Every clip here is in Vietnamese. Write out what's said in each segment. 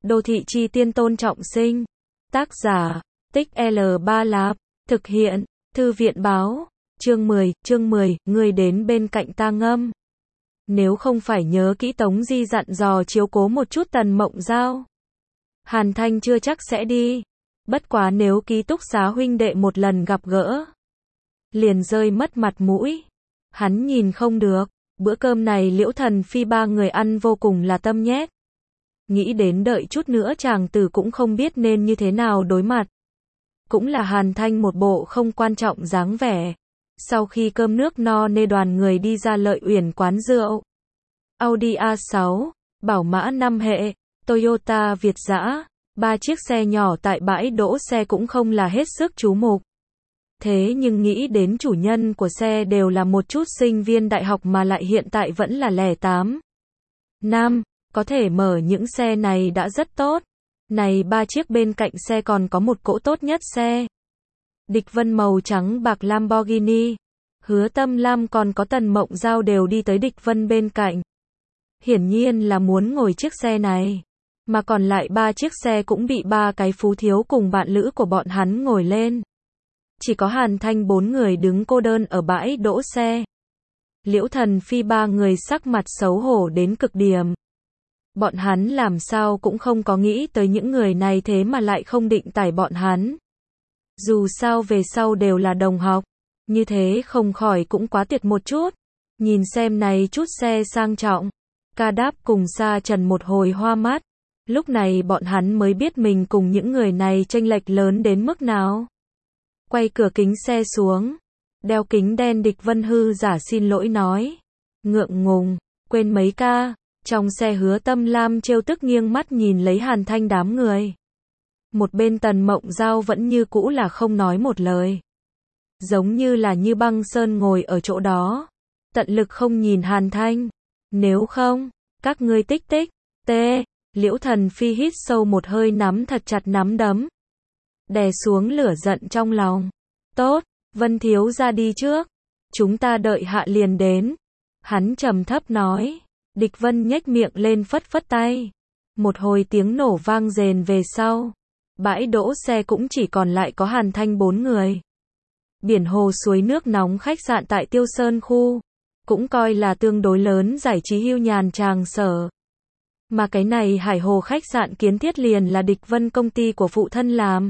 Đô thị chi tiên Tôn Trọng Sinh. Tác giả, Tích L3 Lạp. Thực hiện, Thư viện báo. Chương 10, ngươi đến bên cạnh ta ngâm. Nếu không phải nhớ kỹ Tống Di dặn dò chiếu cố một chút Tần Mộng Giao, Hàn Thanh chưa chắc sẽ đi. Bất quá nếu ký túc xá huynh đệ một lần gặp gỡ, liền rơi mất mặt mũi. Hắn nhìn không được, bữa cơm này Liễu Thần Phi ba người ăn vô cùng là tâm nhét. Nghĩ đến đợi chút nữa chàng tử cũng không biết nên như thế nào đối mặt. Cũng là Hàn Thanh một bộ không quan trọng dáng vẻ. Sau khi cơm nước no nê đoàn người đi ra Lợi Uyển quán rượu. Audi A6, Bảo Mã 5 hệ, Toyota Việt dã, 3 chiếc xe nhỏ tại bãi đỗ xe cũng không là hết sức chú mục. Thế nhưng nghĩ đến chủ nhân của xe đều là một chút sinh viên đại học mà lại hiện tại vẫn là 08. Nam, có thể mở những xe này đã rất tốt. Này 3 chiếc bên cạnh xe còn có một cỗ tốt nhất xe. Địch Vân màu trắng bạc Lamborghini. Hứa Tâm Lam còn có Tần Mộng Giao đều đi tới Địch Vân bên cạnh. Hiển nhiên là muốn ngồi chiếc xe này. Mà còn lại 3 chiếc xe cũng bị 3 cái phú thiếu cùng bạn lữ của bọn hắn ngồi lên. Chỉ có Hàn Thanh 4 người đứng cô đơn ở bãi đỗ xe. Liễu Thần Phi 3 người sắc mặt xấu hổ đến cực điểm. Bọn hắn làm sao cũng không có nghĩ tới những người này thế mà lại không định tải bọn hắn. Dù sao về sau đều là đồng học, như thế không khỏi cũng quá tuyệt một chút. Nhìn xem này chút xe sang trọng, Ca Đáp cùng Sa Trần một hồi hoa mắt. Lúc này bọn hắn mới biết mình cùng những người này chênh lệch lớn đến mức nào. Quay cửa kính xe xuống, đeo kính đen Địch Vân hư giả xin lỗi nói. Ngượng ngùng, quên mấy ca. Trong xe Hứa Tâm Lam trêu tức nghiêng mắt nhìn lấy Hàn Thanh đám người. Một bên Tần Mộng Giao vẫn như cũ là không nói một lời. Giống như là như băng sơn ngồi ở chỗ đó. Tận lực không nhìn Hàn Thanh. Nếu không, các ngươi tích tích, tê. Liễu Thần Phi hít sâu một hơi nắm thật chặt nắm đấm. Đè xuống lửa giận trong lòng. Tốt, Vân thiếu ra đi trước. Chúng ta đợi hạ liền đến. Hắn trầm thấp nói. Địch Vân nhếch miệng lên phất phất tay. Một hồi tiếng nổ vang rền về sau. Bãi đỗ xe cũng chỉ còn lại có Hàn Thanh 4 người. Biển hồ suối nước nóng khách sạn tại Tiêu Sơn khu. Cũng coi là tương đối lớn giải trí hưu nhàn tràng sở. Mà cái này Hải Hồ khách sạn kiến thiết liền là Địch Vân công ty của phụ thân làm.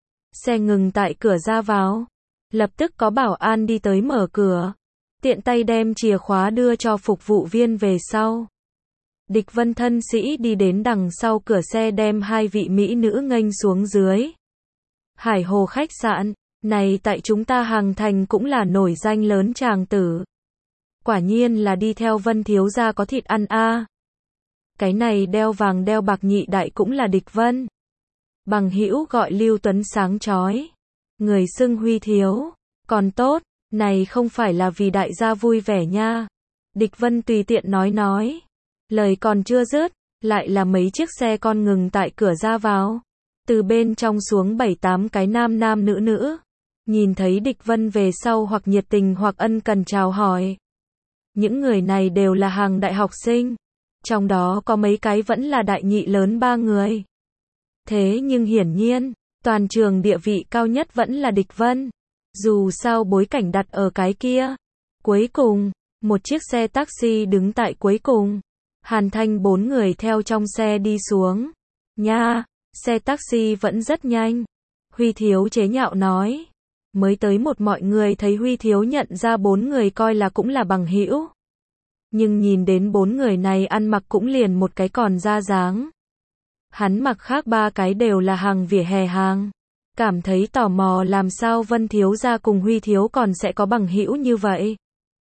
Xe ngừng tại cửa ra vào. Lập tức có bảo an đi tới mở cửa. Tiện tay đem chìa khóa đưa cho phục vụ viên về sau. Địch Vân thân sĩ đi đến đằng sau cửa xe đem 2 vị mỹ nữ nghênh xuống dưới. Hải Hồ khách sạn, này tại chúng ta Hàng Thành cũng là nổi danh lớn tràng tử. Quả nhiên là đi theo Vân thiếu gia có thịt ăn a. Cái này đeo vàng đeo bạc nhị đại cũng là Địch Vân. Bằng hữu gọi Lưu Tuấn sáng chói. Người xưng Huy thiếu, còn tốt. Này không phải là vì đại gia vui vẻ nha. Địch Vân tùy tiện nói. Lời còn chưa dứt, lại là mấy chiếc xe con ngừng tại cửa ra vào. Từ bên trong xuống 7-8 cái nam nữ. Nhìn thấy Địch Vân về sau hoặc nhiệt tình hoặc ân cần chào hỏi. Những người này đều là hàng đại học sinh. Trong đó có mấy cái vẫn là đại nhị lớn 3 người. Thế nhưng hiển nhiên, toàn trường địa vị cao nhất vẫn là Địch Vân. Dù sao bối cảnh đặt ở cái kia. Cuối cùng, một chiếc xe taxi đứng tại cuối cùng. Hàn Thanh 4 người theo trong xe đi xuống. Nha, xe taxi vẫn rất nhanh. Huy thiếu chế nhạo nói. Mới tới một mọi người thấy Huy thiếu nhận ra 4 người coi là cũng là bằng hữu. Nhưng nhìn đến 4 người này ăn mặc cũng liền một cái còn ra dáng. Hắn mặc khác 3 cái đều là hàng vỉa hè hàng. Cảm thấy tò mò làm sao Vân thiếu gia cùng Huy thiếu còn sẽ có bằng hữu như vậy.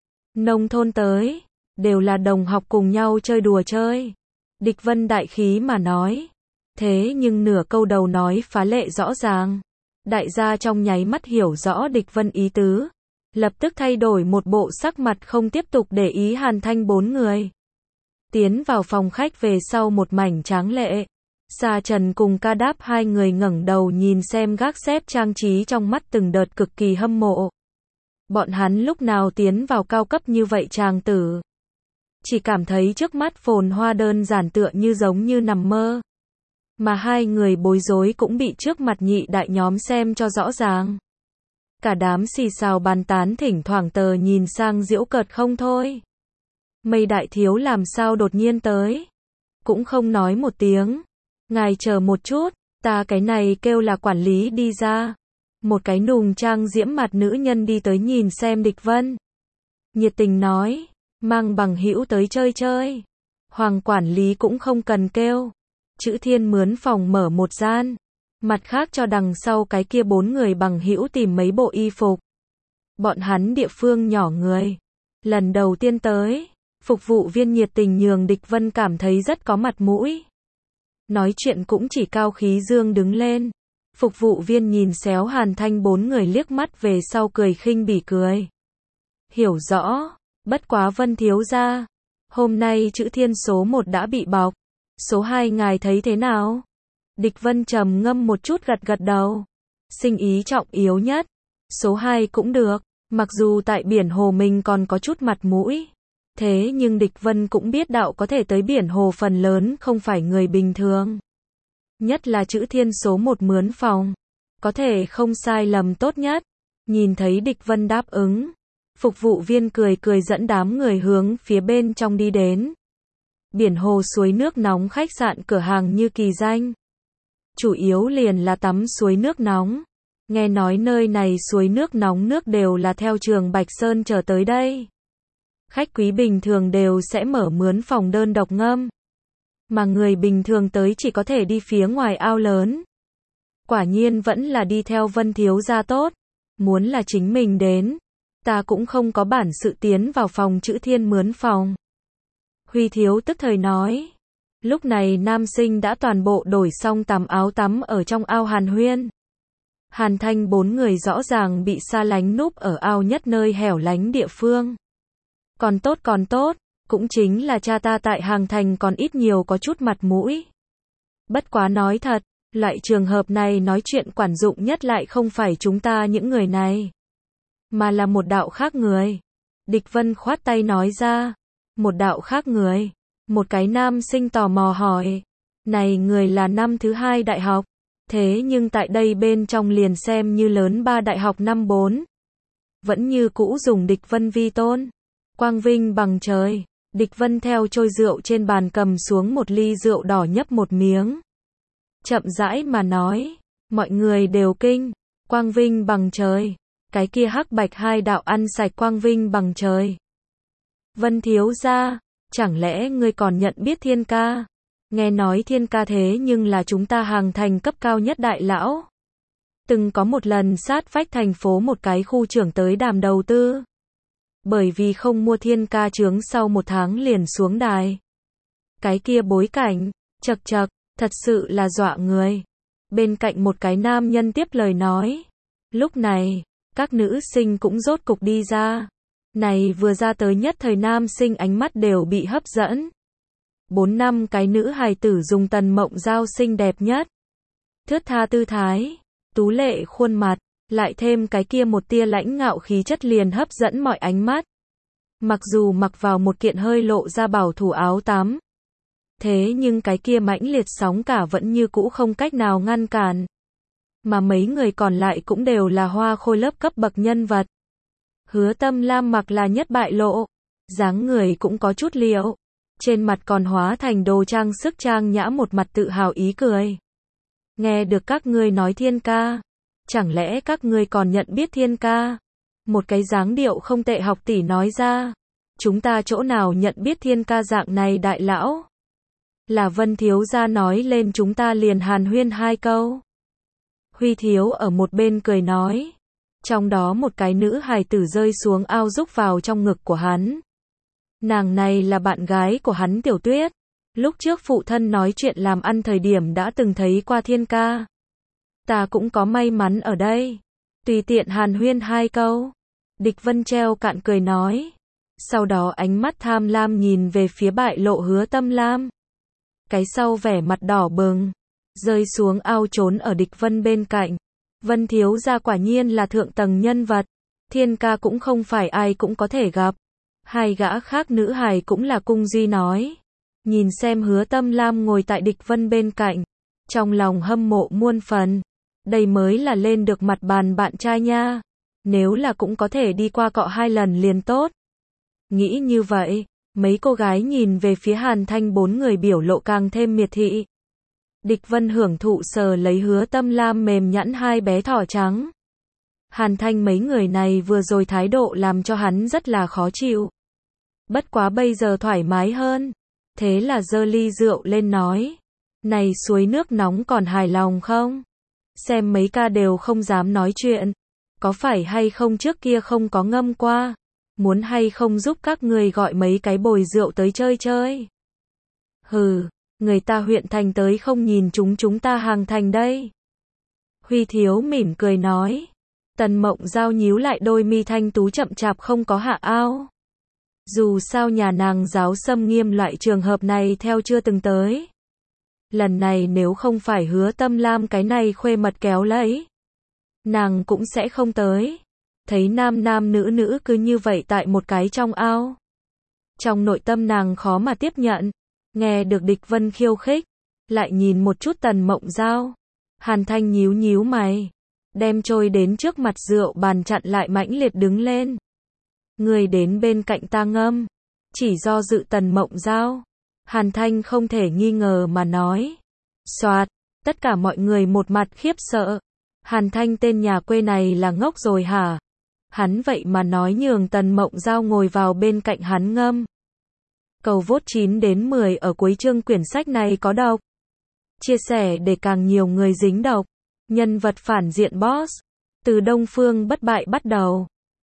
Nông thôn tới, đều là đồng học cùng nhau chơi đùa chơi. Địch Vân đại khí mà nói. Thế nhưng nửa câu đầu nói phá lệ rõ ràng. Đại gia trong nháy mắt hiểu rõ Địch Vân ý tứ. Lập tức thay đổi một bộ sắc mặt không tiếp tục để ý Hàn Thanh 4 người. Tiến vào phòng khách về sau một mảnh tráng lệ. Sa Trần cùng Ca Đáp 2 người ngẩng đầu nhìn xem gác xếp trang trí trong mắt từng đợt cực kỳ hâm mộ. Bọn hắn lúc nào tiến vào cao cấp như vậy tràng tử. Chỉ cảm thấy trước mắt phồn hoa đơn giản tựa như giống như nằm mơ. Mà hai người bối rối cũng bị trước mặt nhị đại nhóm xem cho rõ ràng. Cả đám xì xào bàn tán thỉnh thoảng tờ nhìn sang giễu cợt không thôi. Mây đại thiếu làm sao đột nhiên tới. Cũng không nói một tiếng. Ngài chờ một chút, ta cái này kêu là quản lý đi ra. Một cái nùng trang diễm mặt nữ nhân đi tới nhìn xem Địch Vân. Nhiệt tình nói, mang bằng hữu tới chơi chơi. Hoàng quản lý cũng không cần kêu. Chữ Thiên mướn phòng mở một gian. Mặt khác cho đằng sau cái kia 4 người bằng hữu tìm mấy bộ y phục. Bọn hắn địa phương nhỏ người. Lần đầu tiên tới, phục vụ viên nhiệt tình nhường Địch Vân cảm thấy rất có mặt mũi. Nói chuyện cũng chỉ cao khí dương đứng lên. Phục vụ viên nhìn xéo Hàn Thanh 4 người liếc mắt về sau cười khinh bỉ cười. Hiểu rõ, bất quá Vân thiếu gia. Hôm nay chữ Thiên số 1 đã bị bọc. Số 2 ngài thấy thế nào? Địch Vân trầm ngâm một chút gật gật đầu. Sinh ý trọng yếu nhất. Số 2 cũng được. Mặc dù tại biển hồ mình còn có chút mặt mũi. Thế nhưng Địch Vân cũng biết đạo có thể tới biển hồ phần lớn không phải người bình thường. Nhất là chữ Thiên số 1 mướn phòng. Có thể không sai lầm tốt nhất. Nhìn thấy Địch Vân đáp ứng. Phục vụ viên cười cười dẫn đám người hướng phía bên trong đi đến. Biển hồ suối nước nóng khách sạn cửa hàng như kỳ danh. Chủ yếu liền là tắm suối nước nóng. Nghe nói nơi này suối nước nóng nước đều là theo trường Bạch Sơn trở tới đây. Khách quý bình thường đều sẽ mở mướn phòng đơn độc ngâm. Mà người bình thường tới chỉ có thể đi phía ngoài ao lớn. Quả nhiên vẫn là đi theo Vân thiếu gia tốt. Muốn là chính mình đến. Ta cũng không có bản sự tiến vào phòng chữ Thiên mướn phòng. Huy thiếu tức thời nói. Lúc này nam sinh đã toàn bộ đổi xong tắm áo tắm ở trong ao hàn huyên. Hàn Thanh 4 người rõ ràng bị xa lánh núp ở ao nhất nơi hẻo lánh địa phương. Còn tốt, cũng chính là cha ta tại Hàng Thành còn ít nhiều có chút mặt mũi. Bất quá nói thật, loại trường hợp này nói chuyện quản dụng nhất lại không phải chúng ta những người này. Mà là một đạo khác người. Địch Vân khoát tay nói ra. Một đạo khác người. Một cái nam sinh tò mò hỏi. Này người là năm thứ 2 đại học. Thế nhưng tại đây bên trong liền xem như lớn 3 đại học năm 4. Vẫn như cũ dùng Địch Vân vi tôn. Quang vinh bằng trời. Địch Vân theo trôi rượu trên bàn cầm xuống một ly rượu đỏ nhấp một miếng. Chậm rãi mà nói. Mọi người đều kinh. Quang vinh bằng trời. Cái kia hắc bạch hai đạo ăn sạch quang vinh bằng trời. Vân thiếu gia, chẳng lẽ ngươi còn nhận biết Thiên ca? Nghe nói Thiên ca thế nhưng là chúng ta Hàng Thành cấp cao nhất đại lão. Từng có một lần sát vách thành phố một cái khu trưởng tới đàm đầu tư. Bởi vì không mua Thiên ca chướng sau 1 tháng liền xuống đài. Cái kia bối cảnh, chật chật, thật sự là dọa người. Bên cạnh một cái nam nhân tiếp lời nói. Lúc này, các nữ sinh cũng rốt cục đi ra. Này vừa ra tới nhất thời nam sinh ánh mắt đều bị hấp dẫn. 4 năm cái nữ hài tử dùng tần mộng giao xinh đẹp nhất. Thướt tha tư thái, tú lệ khuôn mặt, lại thêm cái kia một tia lãnh ngạo khí chất liền hấp dẫn mọi ánh mắt. Mặc dù mặc vào một kiện hơi lộ ra bảo thủ áo tắm. Thế nhưng cái kia mãnh liệt sóng cả vẫn như cũ không cách nào ngăn cản. Mà mấy người còn lại cũng đều là hoa khôi lớp cấp bậc nhân vật. Hứa Tâm Lam mặc là nhất bại lộ. Dáng người cũng có chút liệu. Trên mặt còn hóa thành đồ trang sức trang nhã một mặt tự hào ý cười. Nghe được các ngươi nói Thiên ca. Chẳng lẽ các ngươi còn nhận biết Thiên ca? Một cái dáng điệu không tệ học tỷ nói ra. Chúng ta chỗ nào nhận biết Thiên ca dạng này đại lão? Là Vân thiếu gia nói lên chúng ta liền hàn huyên 2 câu. Huy thiếu ở một bên cười nói. Trong đó một cái nữ hài tử rơi xuống ao rúc vào trong ngực của hắn. Nàng này là bạn gái của hắn Tiểu Tuyết. Lúc trước phụ thân nói chuyện làm ăn thời điểm đã từng thấy qua Thiên ca. Ta cũng có may mắn ở đây. Tùy tiện hàn huyên 2 câu. Địch Vân treo cạn cười nói. Sau đó ánh mắt tham lam nhìn về phía bại lộ Hứa Tâm Lam. Cái sau vẻ mặt đỏ bừng. Rơi xuống ao trốn ở Địch Vân bên cạnh. Vân thiếu gia quả nhiên là thượng tầng nhân vật. Thiên ca cũng không phải ai cũng có thể gặp. 2 gã khác nữ hài cũng là cung duy nói. Nhìn xem Hứa Tâm Lam ngồi tại Địch Vân bên cạnh. Trong lòng hâm mộ muôn phần. Đây mới là lên được mặt bàn bạn trai nha. Nếu là cũng có thể đi qua cọ 2 lần liền tốt. Nghĩ như vậy, mấy cô gái nhìn về phía Hàn Thanh 4 người biểu lộ càng thêm miệt thị. Địch Vân hưởng thụ sờ lấy Hứa Tâm Lam mềm nhẵn 2 bé thỏ trắng. Hàn Thanh mấy người này vừa rồi thái độ làm cho hắn rất là khó chịu. Bất quá bây giờ thoải mái hơn. Thế là giơ ly rượu lên nói. Này suối nước nóng còn hài lòng không? Xem mấy ca đều không dám nói chuyện. Có phải hay không trước kia không có ngâm qua? Muốn hay không giúp các người gọi mấy cái bồi rượu tới chơi chơi? Hừ, người ta huyện thành tới không nhìn chúng ta Hàng Thành đây. Huy Thiếu mỉm cười nói. Tần Mộng Giao nhíu lại đôi mi thanh tú chậm chạp không có hạ ao. Dù sao nhà nàng giáo xâm nghiêm loại trường hợp này theo chưa từng tới. Lần này nếu không phải Hứa Tâm Lam cái này khuê mật kéo lấy, nàng cũng sẽ không tới. Thấy nam nam nữ nữ cứ như vậy tại một cái trong ao. Trong nội tâm nàng khó mà tiếp nhận. Nghe được Địch Vân khiêu khích, lại nhìn một chút Tần Mộng Giao. Hàn Thanh nhíu nhíu mày, đem trôi đến trước mặt rượu bàn chặn lại mãnh liệt đứng lên. Người đến bên cạnh ta ngâm. Chỉ do dự Tần Mộng Giao. Hàn Thanh không thể nghi ngờ mà nói. Soạt, tất cả mọi người một mặt khiếp sợ. Hàn Thanh tên nhà quê này là ngốc rồi hả? Hắn vậy mà nói nhường Tần Mộng Giao ngồi vào bên cạnh hắn ngâm. Cầu vote 9 đến 10 ở cuối chương quyển sách này có độc. Chia sẻ để càng nhiều người dính độc. Nhân vật phản diện boss. Từ Đông Phương Bất Bại bắt đầu.